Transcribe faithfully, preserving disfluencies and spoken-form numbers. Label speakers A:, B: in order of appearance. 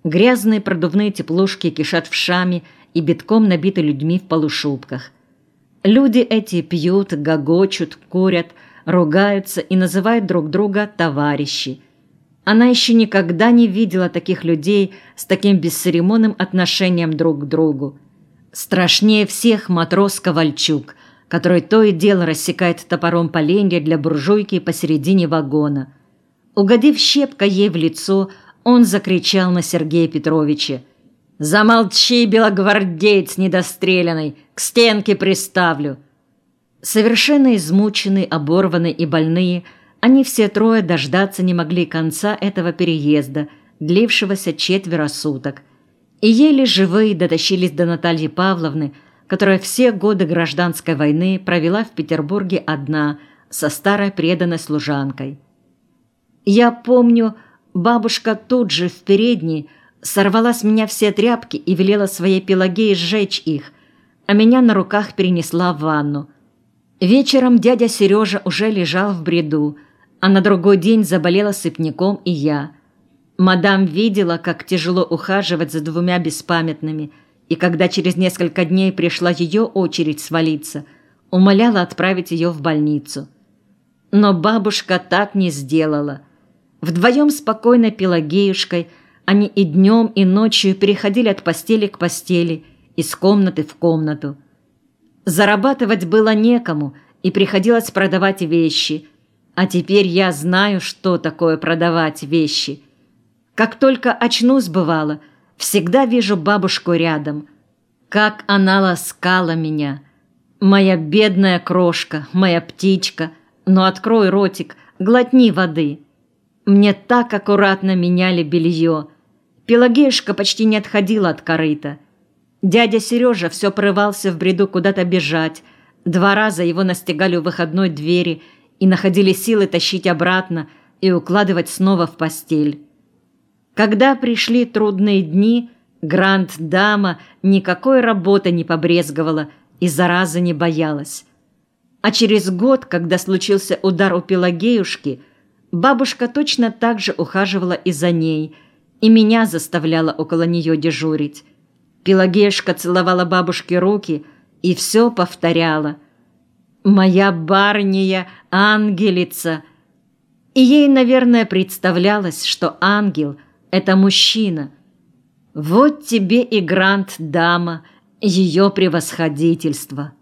A: Грязные продувные теплушки кишат вшами и битком набиты людьми в полушубках. Люди эти пьют, гогочут, курят, ругаются и называют друг друга «товарищи». Она еще никогда не видела таких людей с таким бесцеремонным отношением друг к другу. Страшнее всех матрос Ковальчук, который то и дело рассекает топором поленья для буржуйки посередине вагона. Угодив щепкой ей в лицо, он закричал на Сергея Петровича: «Замолчи, белогвардеец недостреленный, к стенке приставлю!» Совершенно измученные, оборванные и больные, они все трое дождаться не могли конца этого переезда, длившегося четверо суток, и еле живые дотащились до Натальи Павловны, которая все годы гражданской войны провела в Петербурге одна, со старой преданной служанкой. Я помню, бабушка тут же в передней сорвала с меня все тряпки и велела своей Пелагее сжечь их, а меня на руках перенесла в ванну. Вечером дядя Сережа уже лежал в бреду, а на другой день заболела сыпняком и я. Мадам видела, как тяжело ухаживать за двумя беспамятными, и когда через несколько дней пришла ее очередь свалиться, умоляла отправить ее в больницу. Но бабушка так не сделала. Вдвоем с покойной Пелагеюшкой они и днем, и ночью переходили от постели к постели, из комнаты в комнату. Зарабатывать было некому, и приходилось продавать вещи. А теперь я знаю, что такое продавать вещи. Как только очнусь, бывало, всегда вижу бабушку рядом. Как она ласкала меня. Моя бедная крошка, моя птичка, но открой ротик, глотни воды. Мне так аккуратно меняли белье. Пелагеюшка почти не отходила от корыта. Дядя Сережа все порывался в бреду куда-то бежать. Два раза его настигали у выходной двери и находили силы тащить обратно и укладывать снова в постель. Когда пришли трудные дни, гранд-дама никакой работы не побрезговала и заразы не боялась. А через год, когда случился удар у Пелагеюшки, бабушка точно так же ухаживала и за ней, и меня заставляла около нее дежурить. Пелагеюшка целовала бабушке руки и все повторяла: «Моя барыня ангелица». И ей, наверное, представлялось, что ангел — это мужчина. Вот тебе и гранд-дама, ее превосходительство.